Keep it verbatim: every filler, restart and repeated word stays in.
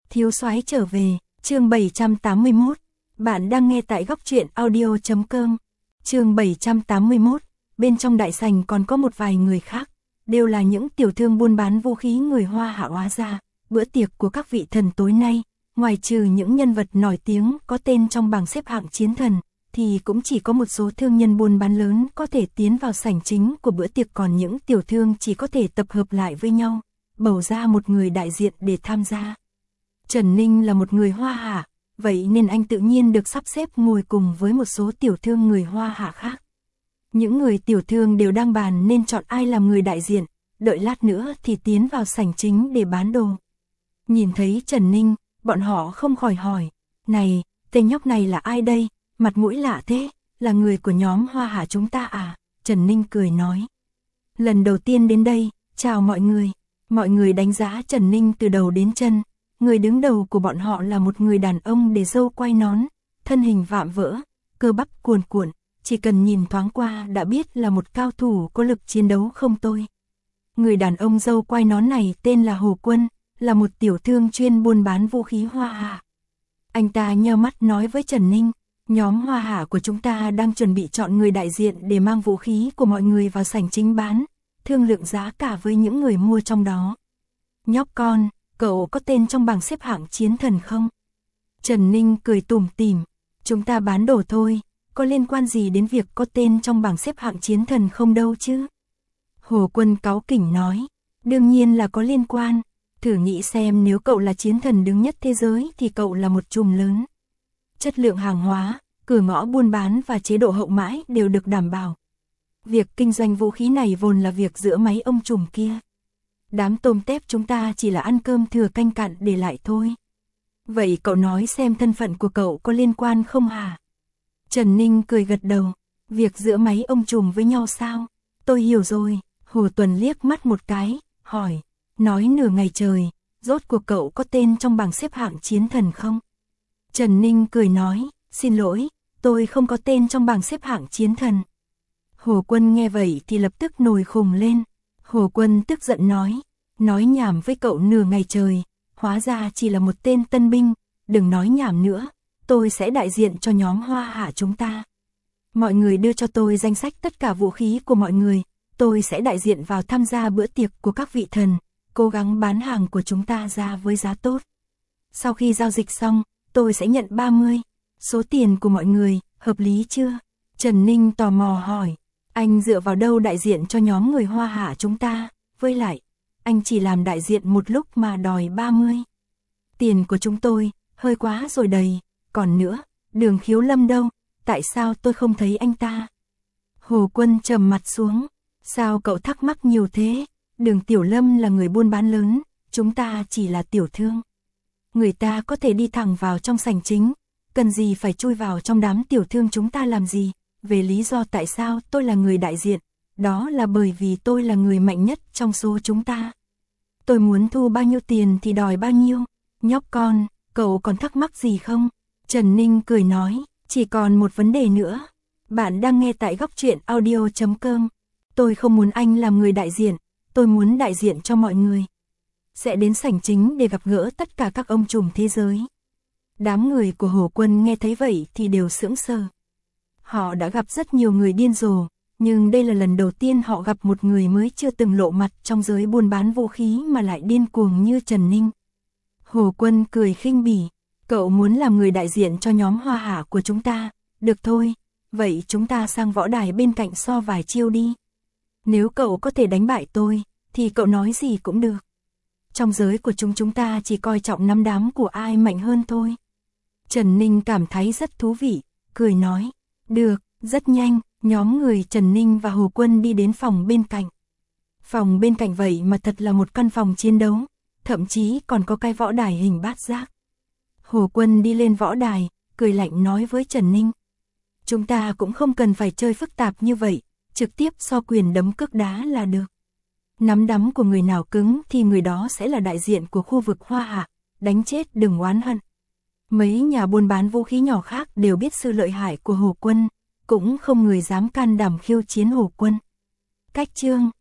Thiếu soái trở về, chương bảy trăm tám mươi mốt. Bạn đang nghe tại góc truyện audio chấm com. Chương bảy trăm tám mươi mốt. Bên trong đại sảnh còn có một vài người khác, đều là những tiểu thương buôn bán vũ khí người Hoa Hạ. Hóa ra, bữa tiệc của các vị thần tối nay, ngoài trừ những nhân vật nổi tiếng có tên trong bảng xếp hạng chiến thần, thì cũng chỉ có một số thương nhân buôn bán lớn có thể tiến vào sảnh chính của bữa tiệc, còn những tiểu thương chỉ có thể tập hợp lại với nhau, bầu ra một người đại diện để tham gia. Trần Ninh là một người Hoa Hạ, vậy nên anh tự nhiên được sắp xếp ngồi cùng với một số tiểu thương người Hoa Hạ khác. Những người tiểu thương đều đang bàn nên chọn ai làm người đại diện, đợi lát nữa thì tiến vào sảnh chính để bán đồ. Nhìn thấy Trần Ninh, bọn họ không khỏi hỏi, này, tên nhóc này là ai đây, mặt mũi lạ thế, là người của nhóm Hoa Hạ chúng ta à? Trần Ninh cười nói, lần đầu tiên đến đây, chào mọi người. Mọi người đánh giá Trần Ninh từ đầu đến chân. Người đứng đầu của bọn họ là một người đàn ông để râu quai nón, thân hình vạm vỡ, cơ bắp cuồn cuộn, chỉ cần nhìn thoáng qua đã biết là một cao thủ có lực chiến đấu không tồi. Người đàn ông râu quai nón này tên là Hồ Quân, là một tiểu thương chuyên buôn bán vũ khí Hoa Hạ. Anh ta nheo mắt nói với Trần Ninh, nhóm Hoa Hạ của chúng ta đang chuẩn bị chọn người đại diện để mang vũ khí của mọi người vào sảnh chính bán, thương lượng giá cả với những người mua trong đó. Nhóc con, cậu có tên trong bảng xếp hạng chiến thần không? Trần Ninh cười tủm tỉm, chúng ta bán đồ thôi, có liên quan gì đến việc có tên trong bảng xếp hạng chiến thần không đâu chứ? Hồ Quân cáu kỉnh nói, đương nhiên là có liên quan, thử nghĩ xem nếu cậu là chiến thần đứng nhất thế giới thì cậu là một chùm lớn. Chất lượng hàng hóa, cửa ngõ buôn bán và chế độ hậu mãi đều được đảm bảo. Việc kinh doanh vũ khí này vốn là việc giữa mấy ông trùm kia. Đám tôm tép chúng ta chỉ là ăn cơm thừa canh cạn để lại thôi. Vậy cậu nói xem thân phận của cậu có liên quan không hả? Trần Ninh cười gật đầu. Việc giữa mấy ông trùm với nhau sao? Tôi hiểu rồi. Hồ Tuần liếc mắt một cái, hỏi. Nói nửa ngày trời, rốt cuộc cậu có tên trong bảng xếp hạng chiến thần không? Trần Ninh cười nói, xin lỗi, tôi không có tên trong bảng xếp hạng chiến thần. Hồ Quân nghe vậy thì lập tức nổi khùng lên. Hồ Quân tức giận nói, nói nhảm với cậu nửa ngày trời, hóa ra chỉ là một tên tân binh, đừng nói nhảm nữa, tôi sẽ đại diện cho nhóm Hoa Hạ chúng ta. Mọi người đưa cho tôi danh sách tất cả vũ khí của mọi người, tôi sẽ đại diện vào tham gia bữa tiệc của các vị thần, cố gắng bán hàng của chúng ta ra với giá tốt. Sau khi giao dịch xong, tôi sẽ nhận ba mươi, số tiền của mọi người, hợp lý chưa? Trần Ninh tò mò hỏi. Anh dựa vào đâu đại diện cho nhóm người Hoa Hạ chúng ta, với lại, anh chỉ làm đại diện một lúc mà đòi ba mươi. Tiền của chúng tôi, hơi quá rồi đầy, còn nữa, Đường Khiếu Lâm đâu, tại sao tôi không thấy anh ta? Hồ Quân trầm mặt xuống, sao cậu thắc mắc nhiều thế, Đường Tiểu Lâm là người buôn bán lớn, chúng ta chỉ là tiểu thương. Người ta có thể đi thẳng vào trong sảnh chính, cần gì phải chui vào trong đám tiểu thương chúng ta làm gì? Về lý do tại sao tôi là người đại diện, đó là bởi vì tôi là người mạnh nhất trong số chúng ta. Tôi muốn thu bao nhiêu tiền thì đòi bao nhiêu. Nhóc con, cậu còn thắc mắc gì không? Trần Ninh cười nói, chỉ còn một vấn đề nữa. Bạn đang nghe tại góc truyện audio chấm com. Tôi không muốn anh làm người đại diện, tôi muốn đại diện cho mọi người. Sẽ đến sảnh chính để gặp gỡ tất cả các ông trùm thế giới. Đám người của Hồ Quân nghe thấy vậy thì đều sững sờ. Họ đã gặp rất nhiều người điên rồ, nhưng đây là lần đầu tiên họ gặp một người mới chưa từng lộ mặt trong giới buôn bán vũ khí mà lại điên cuồng như Trần Ninh. Hồ Quân cười khinh bỉ, cậu muốn làm người đại diện cho nhóm Hoa Hạ của chúng ta, được thôi, vậy chúng ta sang võ đài bên cạnh so vài chiêu đi. Nếu cậu có thể đánh bại tôi, thì cậu nói gì cũng được. Trong giới của chúng chúng ta chỉ coi trọng nắm đám của ai mạnh hơn thôi. Trần Ninh cảm thấy rất thú vị, cười nói. Được, rất nhanh, nhóm người Trần Ninh và Hồ Quân đi đến phòng bên cạnh. Phòng bên cạnh vậy mà thật là một căn phòng chiến đấu, thậm chí còn có cái võ đài hình bát giác. Hồ Quân đi lên võ đài, cười lạnh nói với Trần Ninh. Chúng ta cũng không cần phải chơi phức tạp như vậy, trực tiếp so quyền đấm cước đá là được. Nắm đấm của người nào cứng thì người đó sẽ là đại diện của khu vực Hoa Hạ, đánh chết đừng oán hận. Mấy nhà buôn bán vũ khí nhỏ khác đều biết sự lợi hại của Hồ Quân, cũng không người dám can đảm khiêu chiến Hồ Quân. Cách chương